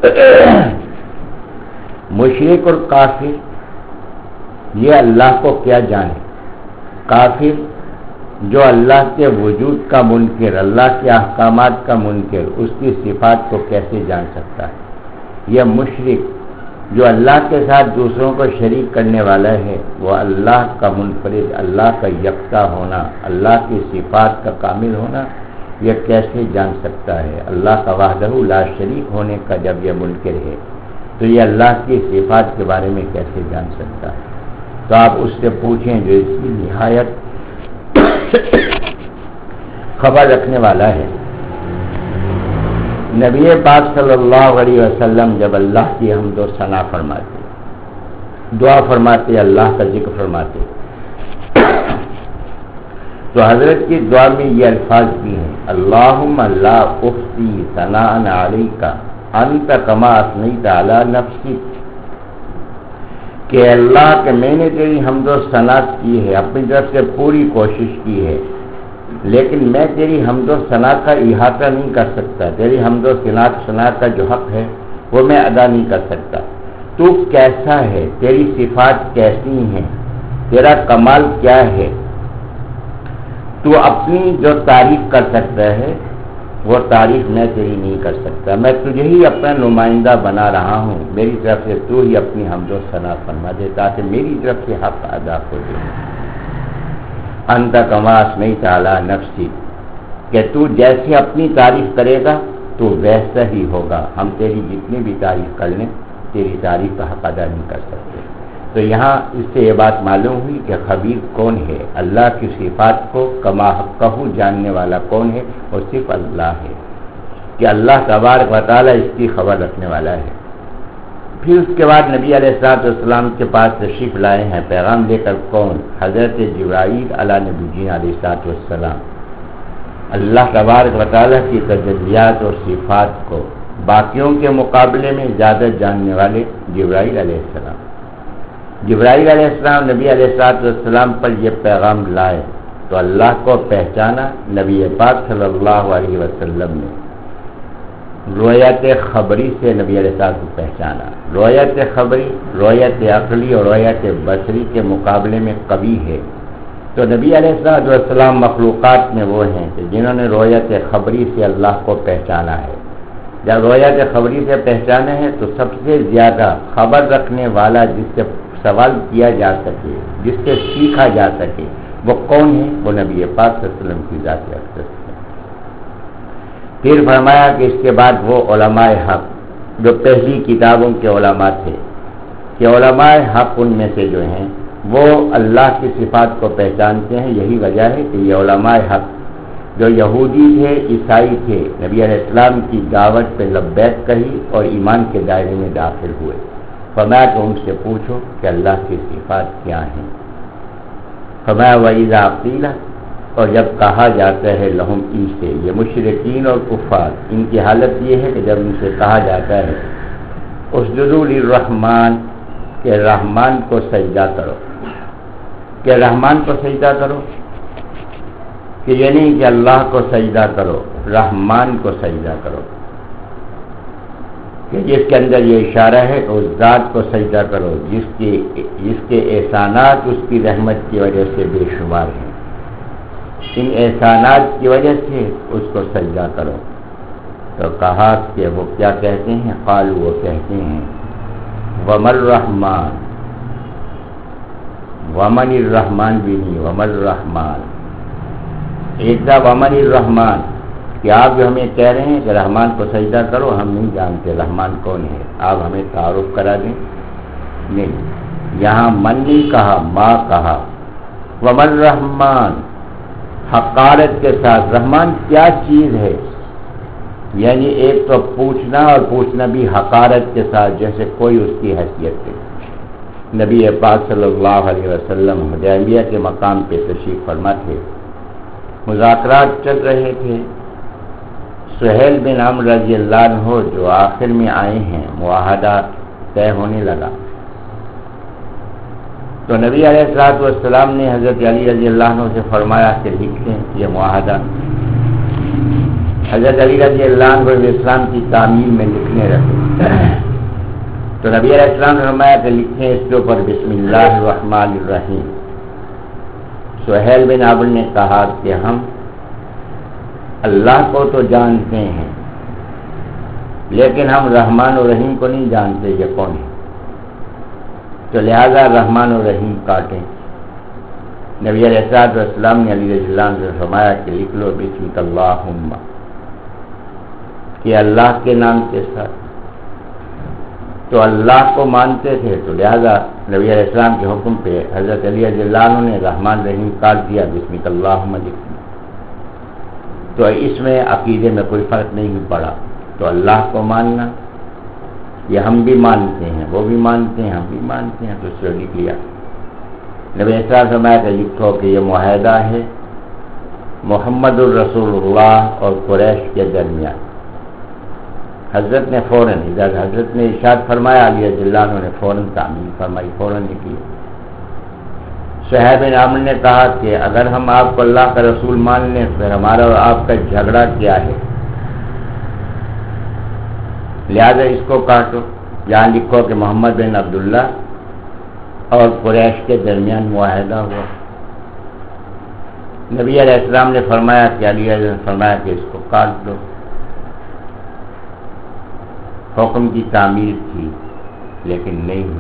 مشرک اور کافر یہ اللہ کو کیا جانے؟ کافر جو اللہ کے وجود کا منکر، اللہ کے احکامات کا منکر، اس کی صفات کو کیسے جان سکتا ہے؟ یہ مشرک جو اللہ کے ساتھ دوسروں کو شریک کرنے والا ہے، وہ اللہ کا منفرد، اللہ کا یکتا ہونا، اللہ کی صفات کا کامل ہونا یہ کیسے جان سکتا ہے؟ اللہ کا وحدہ لا شریک ہونے کا جب یہ منکر ہے تو یہ اللہ کی صفات کے بارے میں کیسے جان سکتا ہے؟ تو آپ اس سے پوچھیں جو اس کی نہایت خبر رکھنے والا ہے۔ نبی پاک صلی اللہ علیہ وسلم جب اللہ کی حمد و ثنا فرماتے، دعا فرماتے، اللہ کا ذکر فرماتے، تو حضرت کی دعا میں یہ الفاظ بھی ہیں، اللہم لا احصی ثناء علیک انت کما اثنیت علی نفسک، کہ اللہ کہ میں نے تیری حمد و ثنا کی ہے، اپنی طرف سے پوری کوشش کی ہے، لیکن میں تیری حمد و ثنا کا احاطہ نہیں کر سکتا، تیری حمد و ثنا کا جو حق ہے وہ میں ادا نہیں کر سکتا۔ تو کیسا ہے، تیری صفات کیسی ہیں، تیرا کمال کیا ہے، تو اپنی جو تعریف کر سکتا ہے وہ تعریف میں تیری نہیں کر سکتا، میں تجھے ہی اپنا نمائندہ بنا رہا ہوں، میری طرف سے تو ہی اپنی حمد و ثنا فرما دے تاکہ میری طرف سے حق ادا ہو جائے۔ انت کما اثنیت علی نفسی، کہ تو جیسے اپنی تعریف کرے گا تو ویسا ہی ہوگا، ہم تیری جتنی بھی تعریف کر لیں تیری تعریف کا حق ادا نہیں کر سکتے۔ تو یہاں اس سے یہ بات معلوم ہوئی کہ خبیر کون ہے، اللہ کی صفات کو کما حقہ جاننے والا کون ہے، وہ صرف اللہ ہے، کہ اللہ تبارک و تعالیٰ اس کی خبر رکھنے والا ہے۔ پھر اس کے بعد نبی علیہ الصلوۃ والسلام کے پاس تشریف لائے ہیں پیغام لے کر، کون؟ حضرت جبرائیل علی نبی علیہ الصلوۃ والسلام۔ اللہ تبارک و تعالیٰ کی تجلیات اور صفات کو باقیوں کے مقابلے میں زیادہ جاننے والے جبرائیل علیہ السلام۔ جبرائیل علیہ السلام نبی علیہ الصلوۃ والسلام پر یہ پیغام لائے تو اللہ کو پہچانا نبی پاک صلی اللہ علیہ وسلم نے، رویت خبری سے نبی علیہ السلام کو پہچانا۔ رویت خبری، رویت عقلی اور رویت بصری کے مقابلے میں قوی ہے، تو نبی علیہ السلام مخلوقات میں وہ ہیں کہ جنہوں نے رویت خبری سے اللہ کو پہچانا ہے۔ جب رویت خبری سے پہچانا ہے تو سب سے زیادہ خبر رکھنے والا، جس سے سوال کیا جا سکے، جس سے سیکھا جا سکے، وہ کون ہے؟ وہ نبی پاک صلی اللہ علیہ وسلم کی ذات اقدس ہے۔ پھر فرمایا کہ اس کے بعد وہ علماء حق جو پہلی کتابوں کے علماء تھے کہ علماء حق ان میں سے جو ہیں وہ اللہ کی صفات کو پہچانتے ہیں۔ یہی وجہ ہے کہ یہ علماء حق جو یہودی تھے، عیسائی تھے، نبی علیہ السلام کی دعوت پہ لبیک کہی اور ایمان کے دائرے میں داخل ہوئے۔ فرمایا کہ ان سے پوچھو کہ اللہ کی صفات کیا ہیں۔ فرمایا وَإِذَا قِيلَ، اور جب کہا جاتا ہے لہم ان سے، یہ مشرکین اور کفار ان کی حالت یہ ہے کہ جب ان سے کہا جاتا ہے اسجدوا للرحمن کہ رحمان کو سجدہ کرو، کہ رحمان کو سجدہ کرو، کہ یہ نہیں کہ اللہ کو سجدہ کرو، رحمان کو سجدہ کرو، کہ جس کے اندر یہ اشارہ ہے کہ اس ذات کو سجدہ کرو جس کی جس کے احسانات اس کی رحمت کی وجہ سے بے شمار ہیں، ان احسانات کی وجہ سے اس کو سجدہ کرو۔ تو کہا کہ وہ کیا کہتے ہیں؟ قالوا، وہ کہتے ہیں وَمَا الرَّحْمَنُ، وَمَنِ الرَّحْمَنُ بھی نہیں، وَمَا الرَّحْمَنُ، ایک تھا وَمَنِ الرَّحْمَنُ کہ آپ جو ہمیں کہہ رہے ہیں کہ رحمان کو سجدہ کرو، ہم نہیں جانتے رحمان کون ہے، آپ ہمیں تعارف کرا دیں۔ نہیں، یہاں من نہیں کہا، ما کہا۔ وَمَا الرَّحْمَنُ، حقارت کے ساتھ، رحمان کیا چیز ہے؟ یعنی ایک تو پوچھنا اور پوچھنا بھی حقارت کے ساتھ جیسے کوئی اس کی حیثیت ہے۔ نبی پاک صلی اللہ علیہ وسلم حدیبیہ کے مقام پہ تشریف فرما تھے، مذاکرات چل رہے تھے۔ سہیل بن عمرو رضی اللہ عنہ جو آخر میں آئے ہیں، معاہدہ طے ہونے لگا تو نبی علیہ الصلوۃ والسلام نے حضرت علی رضی اللہ عنہ سے فرمایا کہ لکھ لیں یہ معاہدہ۔ حضرت علی رضی اللہ عنہ اسلام کی تعمیل میں لکھنے رکھے تو نبی علیہ السلام نے فرمایا کہ لکھیں اس کے اوپر بسم اللہ الرحمن الرحیم۔ سہیل بن عمرو نے کہا کہ ہم اللہ کو تو جانتے ہیں لیکن ہم رحمان و رحیم کو نہیں جانتے یہ کون ہے، تو لہذا رحمان و رحیم کاٹیں۔ نبی علیہ السلام نے علی رضی اللہ عنہ سے فرمایا کہ لکھ لو بسمک اللہم، کہ اللہ کے نام کے ساتھ، تو اللہ کو مانتے تھے تو لہذا نبی علیہ السلام کے حکم پہ حضرت علی رضی اللہ عنہ نے رحمان رحیم کاٹ دیا، بسمک اللہم لکھ دیا۔ تو اس میں عقیدے میں کوئی فرق نہیں پڑا۔ تو اللہ کو ماننا یہ ہم بھی مانتے ہیں، وہ بھی مانتے ہیں، ہم بھی مانتے ہیں، تو اس سے لکھ لیا۔ نبی صلی اللہ علیہ وسلم کہ لکھو کہ یہ معاہدہ ہے محمد الرسول اللہ اور قریش کے درمیان۔ حضرت نے فوراً ادھر حضرت نے ارشاد فرمایا، علی رضی اللہ عنہ نے فوراً تعمیل فرمائی، فوراً لکھی۔ سہیل بن عمرو نے کہا کہ اگر ہم آپ کو اللہ کا رسول مان لیں پھر ہمارا اور آپ کا جھگڑا کیا ہے، لہذا اس کو کاٹو۔ یہاں لکھو کہ محمد بن عبداللہ اور قریش کے درمیان معاہدہ ہوا۔ نبی علیہ السلام نے فرمایا کہ علی علیہ السلام نے فرمایا کہ اس کو کاٹ دو۔ حکم کی تعمیل تھی لیکن نہیں ہوئی۔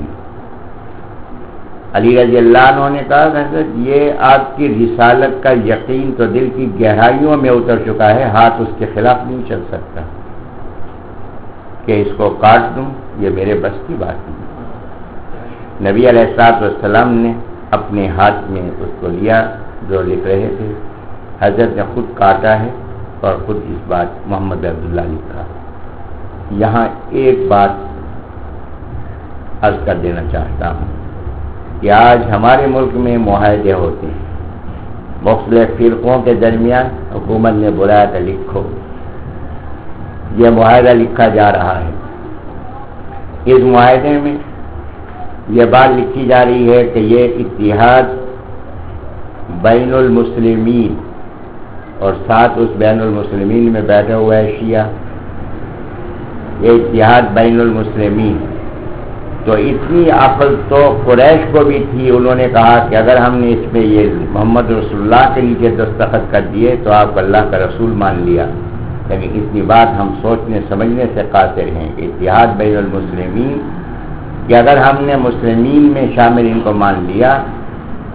علی رضی اللہ عنہ نے کہا کہ حضرت یہ آپ کی رسالت کا یقین تو دل کی گہرائیوں میں اتر چکا ہے، ہاتھ اس کے خلاف نہیں چل سکتا کہ اس کو کاٹ دوں، یہ میرے بس کی بات نہیں۔ نبی علیہ الصلوۃ والسلام نے اپنے ہاتھ میں اس کو لیا جو لکھ رہے تھے، حضرت نے خود کاٹا ہے اور خود اس بات محمد عبداللہ لکھا۔ یہاں ایک بات عرض کر دینا چاہتا ہوں کہ آج ہمارے ملک میں معاہدے ہوتے ہیں مختلف فرقوں کے درمیان، حکومت نے بلایا کہ لکھو، یہ معاہدہ لکھا جا رہا ہے۔ اس معاہدے میں یہ بات لکھی جا رہی ہے کہ یہ اتحاد بین المسلمین، اور ساتھ اس بین المسلمین میں بیٹھا ہوا ہے شیعہ، یہ اتحاد بین المسلمین۔ تو اتنی عقل تو قریش کو بھی تھی، انہوں نے کہا کہ اگر ہم نے اس میں یہ محمد رسول اللہ کے نیچے دستخط کر دیے تو آپ اللہ کا رسول مان لیا، لیکن اتنی بات ہم سوچنے سمجھنے سے قاصر ہیں کہ اتحاد بین المسلمین کہ اگر ہم نے مسلمین میں شامل ان کو مان لیا تو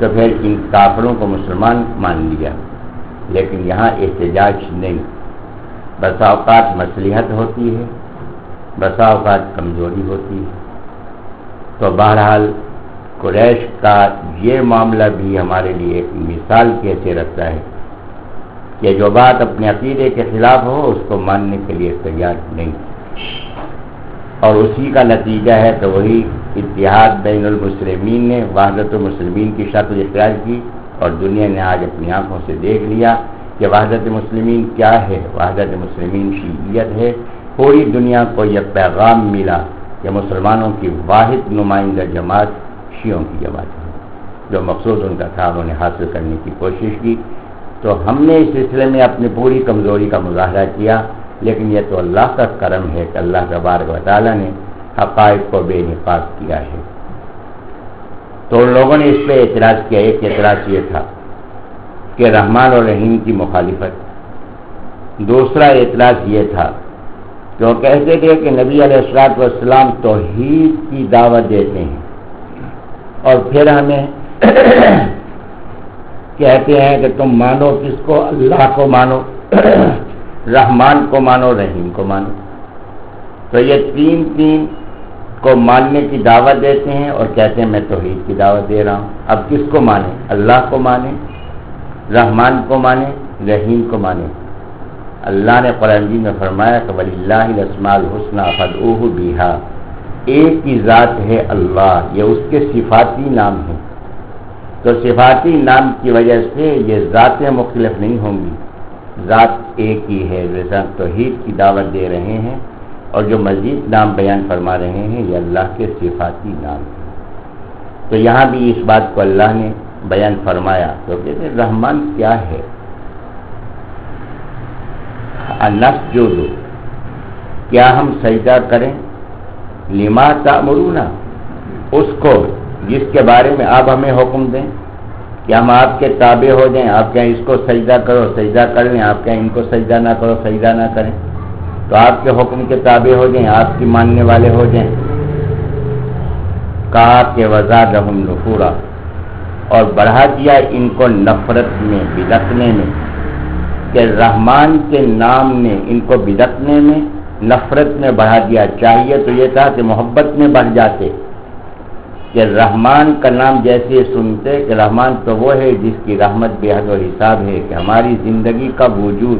تو پھر ان کافروں کو مسلمان مان لیا، لیکن یہاں احتجاج نہیں، بسا اوقات مصلحت ہوتی ہے، بسا اوقات کمزوری ہوتی ہے۔ تو بہرحال قریش کا یہ معاملہ بھی ہمارے لیے ایک مثال کیسے رکھتا ہے کہ جو بات اپنے عقیدے کے خلاف ہو اس کو ماننے کے لیے تیار نہیں، اور اسی کا نتیجہ ہے کہ وہی اتحاد بین المسلمین نے وحدت المسلمین کی شکل اختیار کی، اور دنیا نے آج اپنی آنکھوں سے دیکھ لیا کہ وحدت المسلمین کیا ہے۔ وحدت المسلمین شیعیت ہے۔ پوری دنیا کو یہ پیغام ملا کہ مسلمانوں کی واحد نمائندہ جماعت شیعوں کی جماعت ہے، جو مقصود ان کا تھا انہوں نے حاصل کرنے کی کوشش کی۔ تو ہم نے اس سلسلے میں اپنی پوری کمزوری کا مظاہرہ کیا، لیکن یہ تو اللہ کا کرم ہے کہ اللہ تبارک و تعالیٰ نے حقائق کو بے نقاب کیا ہے۔ تو ان لوگوں نے اس پہ اعتراض کیا۔ ایک اعتراض یہ تھا کہ رحمان اور رحیم کی مخالفت، دوسرا اعتراض یہ تھا کہ وہ کہتے تھے کہ نبی علیہ الصلوۃ والسلام توحید کی دعوت دیتے ہیں اور پھر ہمیں کہتے ہیں کہ تم مانو کس کو؟ اللہ کو مانو، رحمان کو مانو، رحیم کو مانو۔ تو یہ تین تین کو ماننے کی دعوت دیتے ہیں اور کہتے ہیں میں توحید کی دعوت دے رہا ہوں۔ اب کس کو مانیں؟ اللہ کو مانیں، رحمان کو مانیں، رحیم کو مانیں۔ اللہ نے قرآن مجید میں فرمایا کہ وَلِلَّهِ الْأَسْمَاءُ الْحُسْنَىٰ فَادْعُوهُ بِهَا، ایک کی ذات ہے اللہ، یہ اس کے صفاتی نام ہیں۔ تو صفاتی نام کی وجہ سے یہ ذاتیں مختلف نہیں ہوں گی، ذات ایک ہی ہے۔ جیسا توحید کی دعوت دے رہے ہیں اور جو مزید نام بیان فرما رہے ہیں یہ اللہ کے صفاتی نام ہیں۔ تو یہاں بھی اس بات کو اللہ نے بیان فرمایا۔ تو کہتے ہیں رحمان کیا ہے؟ انسجد، کیا ہم سجدہ کریں؟ لما تأمرون، اس کو جس کے بارے میں آپ ہمیں حکم دیں کہ ہم آپ کے تابع ہو جائیں۔ آپ کہیں اس کو سجدہ کرو، سجدہ کر لیں، آپ کہیں ان کو سجدہ نہ کرو، سجدہ نہ کریں، تو آپ کے حکم کے تابع ہو جائیں، آپ کی ماننے والے ہو جائیں۔ کہا کہ وزادہم نفورا، اور بڑھا دیا ان کو نفرت میں، بدکنے میں، کہ رحمان کے نام نے ان کو بدکنے میں، نفرت میں بڑھا دیا۔ چاہیے تو یہ تھا کہ محبت میں بڑھ جاتے، کہ رحمان کا نام جیسے سنتے کہ رحمان تو وہ ہے جس کی رحمت بے حد و حساب ہے، کہ ہماری زندگی کا وجود،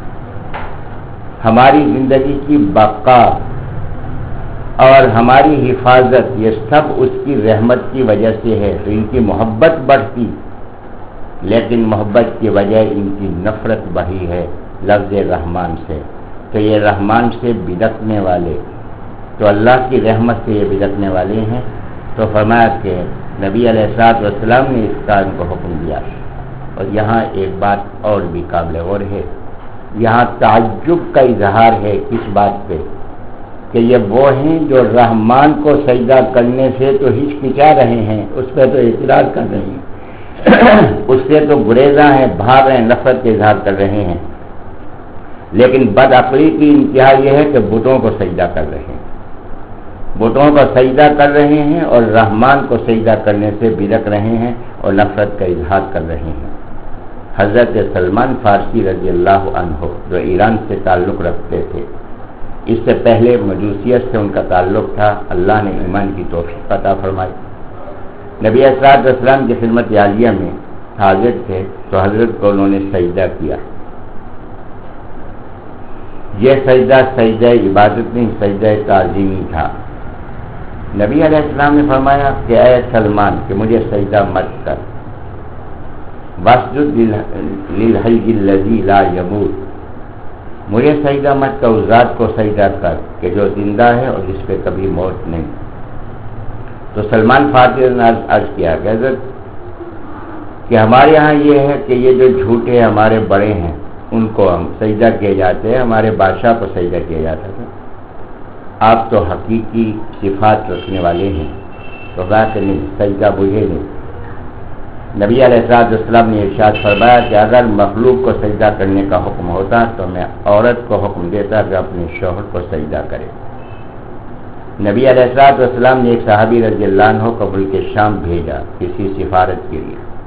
ہماری زندگی کی بقا اور ہماری حفاظت یہ سب اس کی رحمت کی وجہ سے ہے۔ تو ان کی محبت بڑھتی، لیکن محبت کی وجہ ان کی نفرت بڑھی ہے لفظ رحمان سے۔ تو یہ رحمان سے بدکنے والے، تو اللہ کی رحمت سے یہ بدکنے والے ہیں۔ تو فرمایا کہ نبی علیہ الصلوۃ والسلام نے اس کا ان کو حکم دیا۔ اور یہاں ایک بات اور بھی قابل غور ہے، یہاں تعجب کا اظہار ہے کس بات پہ؟ کہ یہ وہ ہیں جو رحمان کو سجدہ کرنے سے تو ہچکچا رہے ہیں، اس پہ تو اعتراض کر رہے ہیں، اس سے تو گریزاں ہیں، بھاگ رہے ہیں، نفرت کا اظہار کر رہے ہیں، لیکن بدعقلی کی انتہا یہ ہے کہ بتوں کو سجدہ کر رہے ہیں، بتوں کو سجدہ کر رہے ہیں اور رحمان کو سجدہ کرنے سے بدک رہے ہیں اور نفرت کا اظہار کر رہے ہیں۔ حضرت سلمان فارسی رضی اللہ عنہ جو ایران سے تعلق رکھتے تھے، اس سے پہلے مجوسیت سے ان کا تعلق تھا، اللہ نے ایمان کی توفیق عطا فرمائی۔ نبی صلی اللہ علیہ وسلم کی خدمت عالیہ میں حاضر تھے تو حضرت کو انہوں نے سجدہ کیا۔ یہ سجدہ سجدہ عبادت نہیں، سجدہ تعظیمی تھا۔ نبی علیہ السلام نے فرمایا کہ اے سلمان کہ مجھے سجدہ مت کر، واسجد للحی الذی لا یموت، مجھے سجدہ مت کر، اس ذات کو سجدہ کر کہ جو زندہ ہے اور جس پہ کبھی موت نہیں۔ تو سلمان فارسی نے عرض کیا کہ حضرت کہ ہمارے یہاں یہ ہے کہ یہ جو جھوٹے ہمارے بڑے ہیں ان کو ہم سجدہ کیے جاتے ہیں، ہمارے بادشاہ کو سجدہ کیا جاتا تھا، آپ تو حقیقی صفات رکھنے والے ہیں، تو بات نہیں، سجدہ مجھے نہیں۔ نبی علیہ السلام نے ارشاد فرمایا کہ اگر مخلوق کو سجدہ کرنے کا حکم ہوتا تو میں عورت کو حکم دیتا کہ اپنے شوہر کو سجدہ کرے۔ نبی علیہ السلام نے ایک صحابی رضی اللہ عنہ کو ملک شام بھیجا کسی سفارت کے لیے،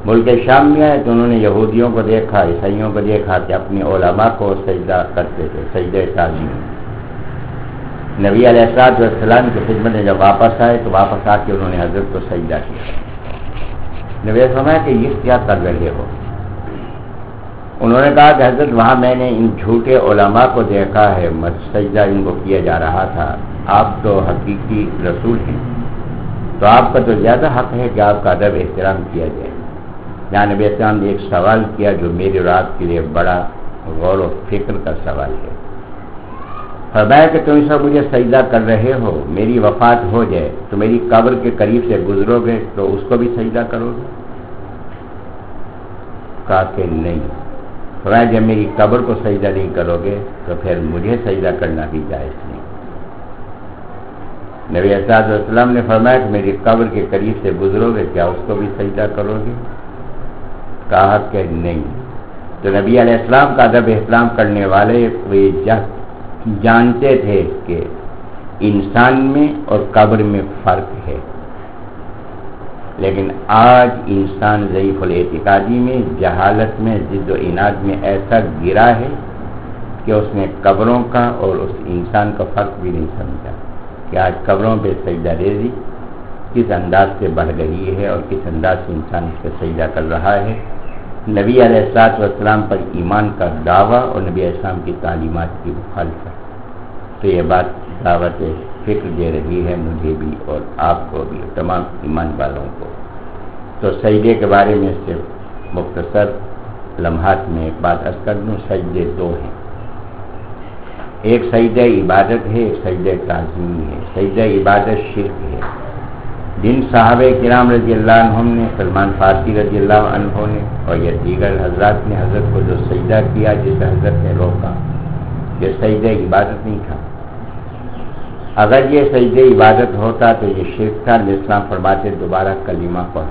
ملک شام میں آئے تو انہوں نے یہودیوں کو دیکھا، عیسائیوں کو دیکھا کہ اپنے علماء کو سجدہ کرتے تھے، سجدہ تعظیم۔ نبی علیہ الصلوۃ والسلام کی خدمت میں جب واپس آئے تو واپس آ کے انہوں نے حضرت کو سجدہ کیا۔ نبی نے فرمایا کہ یہ کیا کر رہے ہو؟ انہوں نے کہا کہ حضرت وہاں میں نے ان جھوٹے علماء کو دیکھا ہے، سجدہ ان کو کیا جا رہا تھا، آپ تو حقیقی رسول ہیں، تو آپ کا تو زیادہ حق ہے کہ آپ کا ادب احترام کیا جائے۔ یہاں نبی اسلام نے ایک سوال کیا جو میرے اور آپ کے لیے بڑا غور و فکر کا سوال ہے۔ فرمایا کہ تم سب مجھے سجدہ کر رہے ہو، میری وفات ہو جائے تو میری قبر کے قریب سے گزرو گے تو اس کو بھی سجدہ کرو گے؟ کہا کہ نہیں۔ فرمایا جب میری قبر کو سجدہ نہیں کرو گے تو پھر مجھے سجدہ کرنا بھی جائز نہیں۔ نبی صلی اللہ علیہ وسلم نے فرمایا کہ میری قبر کے قریب سے گزرو گے کیا اس کو بھی سجدہ کرو گے؟ کہا کہ نہیں۔ تو نبی علیہ السلام کا ادب احترام کرنے والے وہ جانتے تھے کہ انسان میں اور قبر میں فرق ہے، لیکن آج انسان ضعیف الاعتقادی میں، جہالت میں، ضد و عناد میں ایسا گرا ہے کہ اس نے قبروں کا اور اس انسان کا فرق بھی نہیں سمجھا کہ آج قبروں پہ سجدہ ریزی کس انداز سے بڑھ رہی ہے اور کس انداز سے انسان اس پہ سجدہ کر رہا ہے۔ نبی علیہ الصلوۃ والسلام پر ایمان کا دعویٰ اور نبی علیہ السلام کی تعلیمات کی مخالفت، تو یہ بات دعوت فکر دے رہی ہے مجھے بھی اور آپ کو بھی، تمام ایمان والوں کو۔ تو سجدے کے بارے میں صرف مختصر لمحات میں ایک بات عرض کر دوں، سجدے دو ہیں، ایک سجدہ عبادت ہے، ایک سجدہ تعظیمی ہے۔ سجدہ عبادت شرک ہے، جن صحابہ کرام رضی اللہ عنہم نے، سلمان فارسی رضی اللہ عنہ نے اور یہ دیگر حضرات نے حضرت کو جو سجدہ کیا جسے حضرت نے روکا، یہ سجدہ عبادت نہیں تھا۔ اگر یہ سجدہ عبادت ہوتا تو یہ شرک تھا، اسلام فرماتے دوبارہ کلمہ پڑھو،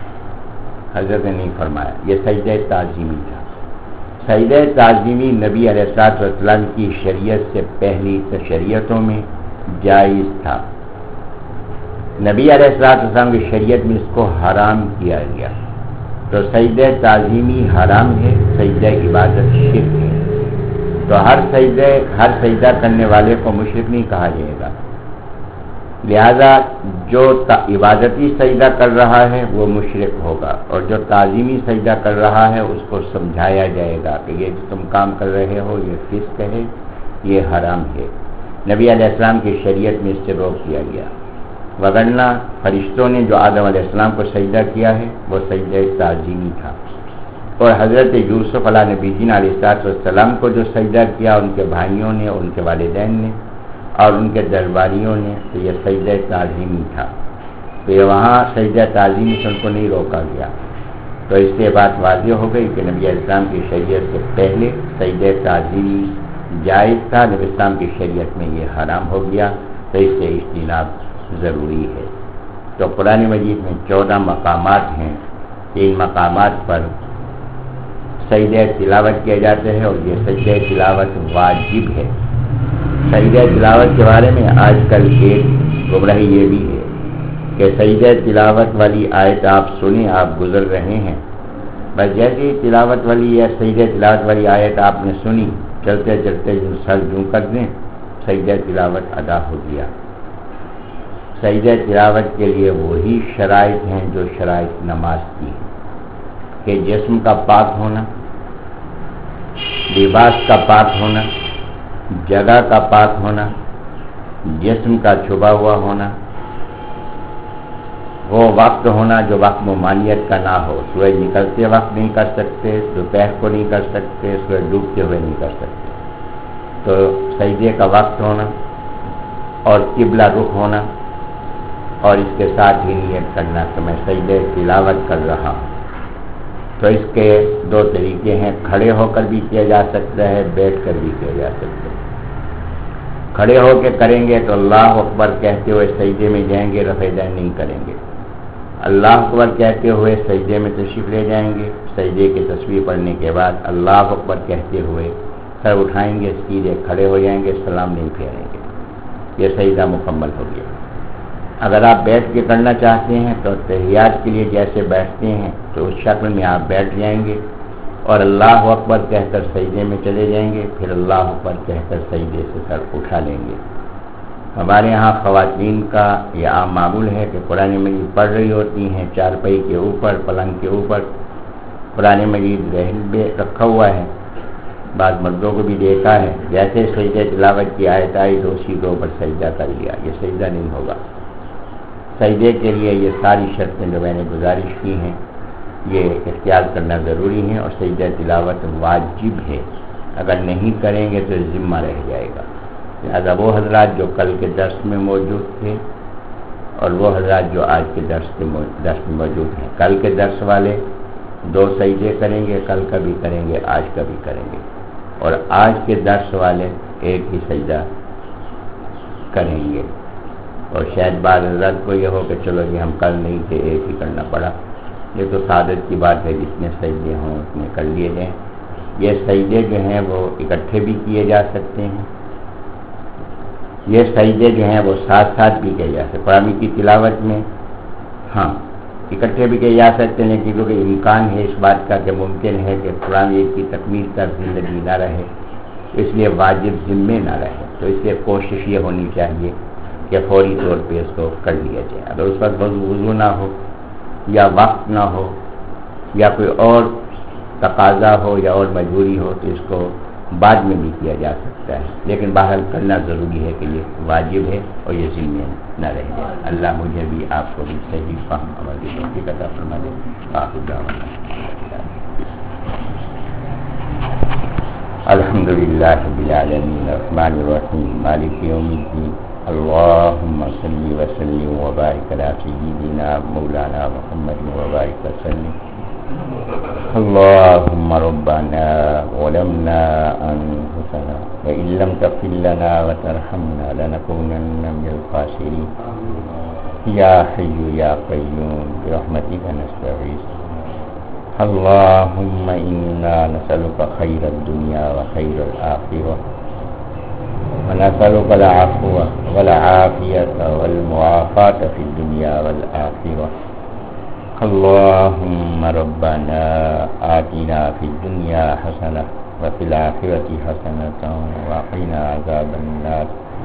حضرت نے نہیں فرمایا، یہ سجدہ تعظیمی تھا۔ سجدہ تعظیمی نبی علیہ الصلوۃ والسلام کی شریعت سے پہلی شریعتوں میں جائز تھا، نبی علیہ الصلوۃ والسلام کی شریعت میں اس کو حرام کیا گیا، تو سجدہ تعظیمی حرام ہے، سجدہ عبادت شرک ہے۔ تو ہر سجدہ ہر سجدہ کرنے والے کو مشرک نہیں کہا جائے گا، لہذا جو عبادتی سجدہ کر رہا ہے وہ مشرک ہوگا، اور جو تعظیمی سجدہ کر رہا ہے اس کو سمجھایا جائے گا کہ یہ جو تم کام کر رہے ہو یہ فسق ہے، یہ حرام ہے۔ نبی علیہ السلام کی شریعت میں اس سے روک دیا گیا، وگرنہ فرشتوں نے جو آدم علیہ السلام کو سجدہ کیا ہے وہ سجدہ تعظیمی تھا، اور حضرت یوسف علیہ نبی جین علیہ السلام کو جو سجدہ کیا ان کے بھائیوں نے، ان کے والدین نے اور ان کے درباریوں نے، تو یہ سجدہ تعظیمی تھا، تو یہ وہاں سجدہ تعظیمی سے ان کو نہیں روکا گیا۔ تو اس سے بات واضح ہو گئی کہ نبی علیہ السلام کی شریعت سے پہلے سجدہ تعظیمی جائز تھا، نبی اسلام کی شریعت میں یہ حرام ہو گیا، تو اس سے اجتناب ضروری ہے۔ تو قرآن مجید میں چودہ مقامات ہیں، تین مقامات پر سجدہ تلاوت کیے جاتے ہیں اور یہ سجدہ تلاوت واجب ہے۔ سجدہ تلاوت کے بارے میں آج کل ایک گمراہی یہ بھی ہے کہ سجدہ تلاوت والی آیت آپ سنیں، آپ گزر رہے ہیں، بس جیسے ہی تلاوت والی یا سجدہ تلاوت والی آیت آپ نے سنی، چلتے چلتے جو سر جوں کر دیں، سجدہ تلاوت ادا ہو گیا۔ سجدہ تلاوت کے لیے وہی شرائط ہیں جو شرائط نماز کی ہیں، کہ جسم کا پاک ہونا، لباس کا پاک ہونا، جگہ کا پاک ہونا، جسم کا چھپا ہوا ہونا، وہ وقت ہونا جو وقت ممانعت کا نہ ہو، سورج نکلتے وقت نہیں کر سکتے، دوپہر کو نہیں کر سکتے، سورج ڈوبتے ہوئے نہیں کر سکتے، تو سجدے کا وقت ہونا اور قبلہ رخ ہونا، اور اس کے ساتھ ہی نیت کرنا کہ میں سجدہ تلاوت کر رہا ہوں۔ تو اس کے دو طریقے ہیں، کھڑے ہو کر بھی کیا جا سکتا ہے، بیٹھ کر بھی کیا جا سکتا ہے۔ کھڑے ہو کے کریں گے تو اللہ اکبر کہتے ہوئے سجدے میں جائیں گے، رفع دین نہیں کریں گے۔ اللہ اکبر کہتے ہوئے سجدے میں تشریف لے جائیں گے، سجدے کی تسبیح پڑھنے کے بعد اللہ اکبر کہتے ہوئے سر اٹھائیں گے، سیدھے کھڑے ہو جائیں گے، سلام نہیں پھیریں گے، یہ سجدہ مکمل ہو گیا۔ اگر آپ بیٹھ کے کرنا چاہتے ہیں تو تحیات کے لیے جیسے بیٹھتے ہیں تو اس شکل میں آپ بیٹھ جائیں گے اور اللہ اکبر کہہ کر سجدے میں چلے جائیں گے، پھر اللہ اکبر کہہ کر سجدے سے سر اٹھا لیں گے۔ ہمارے ہاں خواتین کا یہ عام معمول ہے کہ قرآن مجید پڑھ رہی ہوتی ہیں چارپائی کے اوپر، پلنگ کے اوپر قرآن مجید رحل میں رکھا ہوا ہے۔ بعض مردوں کو بھی دیکھا ہے جیسے سجدہ تلاوت کی آیت آئی تو اسی کے اوپر سجدہ کر لیا، یہ سجدہ نہیں ہوگا۔ سجدے کے لیے یہ ساری شرطیں جو میں نے گزارش کی ہیں یہ اختیار کرنا ضروری ہے، اور سجدہ تلاوت واجب ہے، اگر نہیں کریں گے تو ذمہ رہ جائے گا۔ لہٰذا وہ حضرات جو کل کے درس میں موجود تھے اور وہ حضرات جو آج کے درس کے درس میں موجود ہیں، کل کے درس والے دو سجدے کریں گے، کل کا بھی کریں گے، آج کا بھی کریں گے، اور آج کے درس والے ایک ہی سجدہ کریں گے۔ اور شاید بعض حضرات کو یہ ہو کہ چلو یہ ہم کل نہیں تھے ایک ہی کرنا پڑا، یہ تو سعادت کی بات ہے، جتنے سجدے ہوں اتنے کر لیے جائیں۔ یہ سجدے جو ہیں وہ اکٹھے بھی کیے جا سکتے ہیں، یہ سجدے جو ہیں وہ ساتھ ساتھ بھی کیے جا سکتے ہیں۔ قرآن کی تلاوت میں ہاں اکٹھے بھی کیے جا سکتے ہیں، لیکن کیونکہ امکان ہے اس بات کا کہ ممکن ہے کہ قرآن کی تکمیل تک زندگی نہ رہے، اس لیے واجب ذمے نہ رہے، تو اس لیے کوشش یہ ہونی چاہیے کہ فوری طور پہ اس کو کر لیا جائے۔ اگر اس وقت وضو نہ ہو یا وقت نہ ہو یا کوئی اور تقاضا ہو یا اور مجبوری ہو تو اس کو بعد میں بھی کیا جا سکتا ہے، لیکن بہرحال کرنا ضروری ہے کہ یہ واجب ہے اور یہ ذمہ نہ رہ جائے۔ اللہ مجھے بھی آپ کو بھی صحیح فہم عمل کی توفیق عطا فرما دے۔ آخر دعوانا الحمد للہ رب العالمین الرحمن الرحیم مالک یوم الدین اللهم صل وسلم وبارك على سيدنا مولانا محمد وبارك وسلم اللهم ربنا ظلمنا أنفسنا وإن لم تغفر لنا وترحمنا لنكونن من الخاسرين يا حي يا قيوم برحمتك نستغيث اللهم إنا نسألك خير الدنيا وخير الآخرة ونسألك العفو والعافية والمعافاة في الدنيا والآخرة اللهم ربنا آتنا في الدنيا حسنة وفي الآخرة حسنة وقنا عذاب النار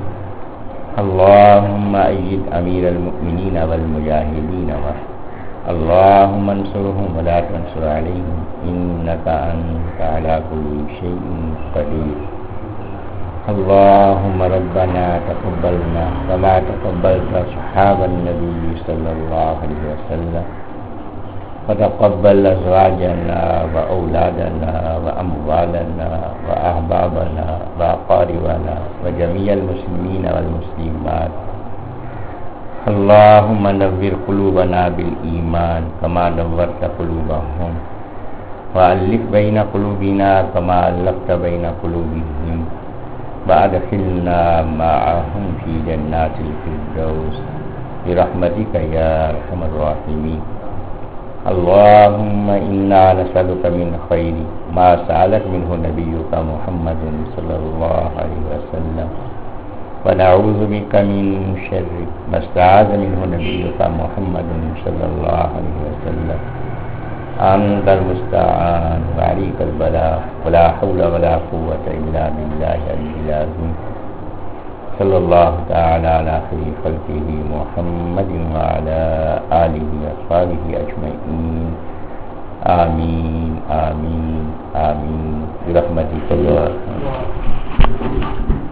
اللهم أيد أمير المؤمنين والمجاهدين اللهم انصرهم ولا تنصر عليهم إنك أنت على كل شيء قدير اللهم ربنا تقبلنا كما تقبلت أصحاب النبي صلى الله عليه وسلم وتقبل أزواجنا وأولادنا وأموالنا وأحبابنا وأقاربنا وجميع المسلمين والمسلمات اللهم نور قلوبنا بالإيمان كما نورت قلوبهم وألف بين قلوبنا كما ألفت بين قلوبهم وأدخلنا معهم في جنات الفردوس برحمتك يا أرحم الراحمين اللهم إنا نسألك من خير ما سألك منه نبيك محمد صلى الله عليه وسلم ونعوذ بك من شر ما استعاذ منه نبيك محمد صلى الله عليه وسلم أنت المستعان وعليك البلاغ ولا حول ولا قوة إلا بالله العلي العظيم صلى الله تعالى على خير خلقه محمد وعلى آله وأصحابه أجمعين آمين آمين آمين برحمتك يا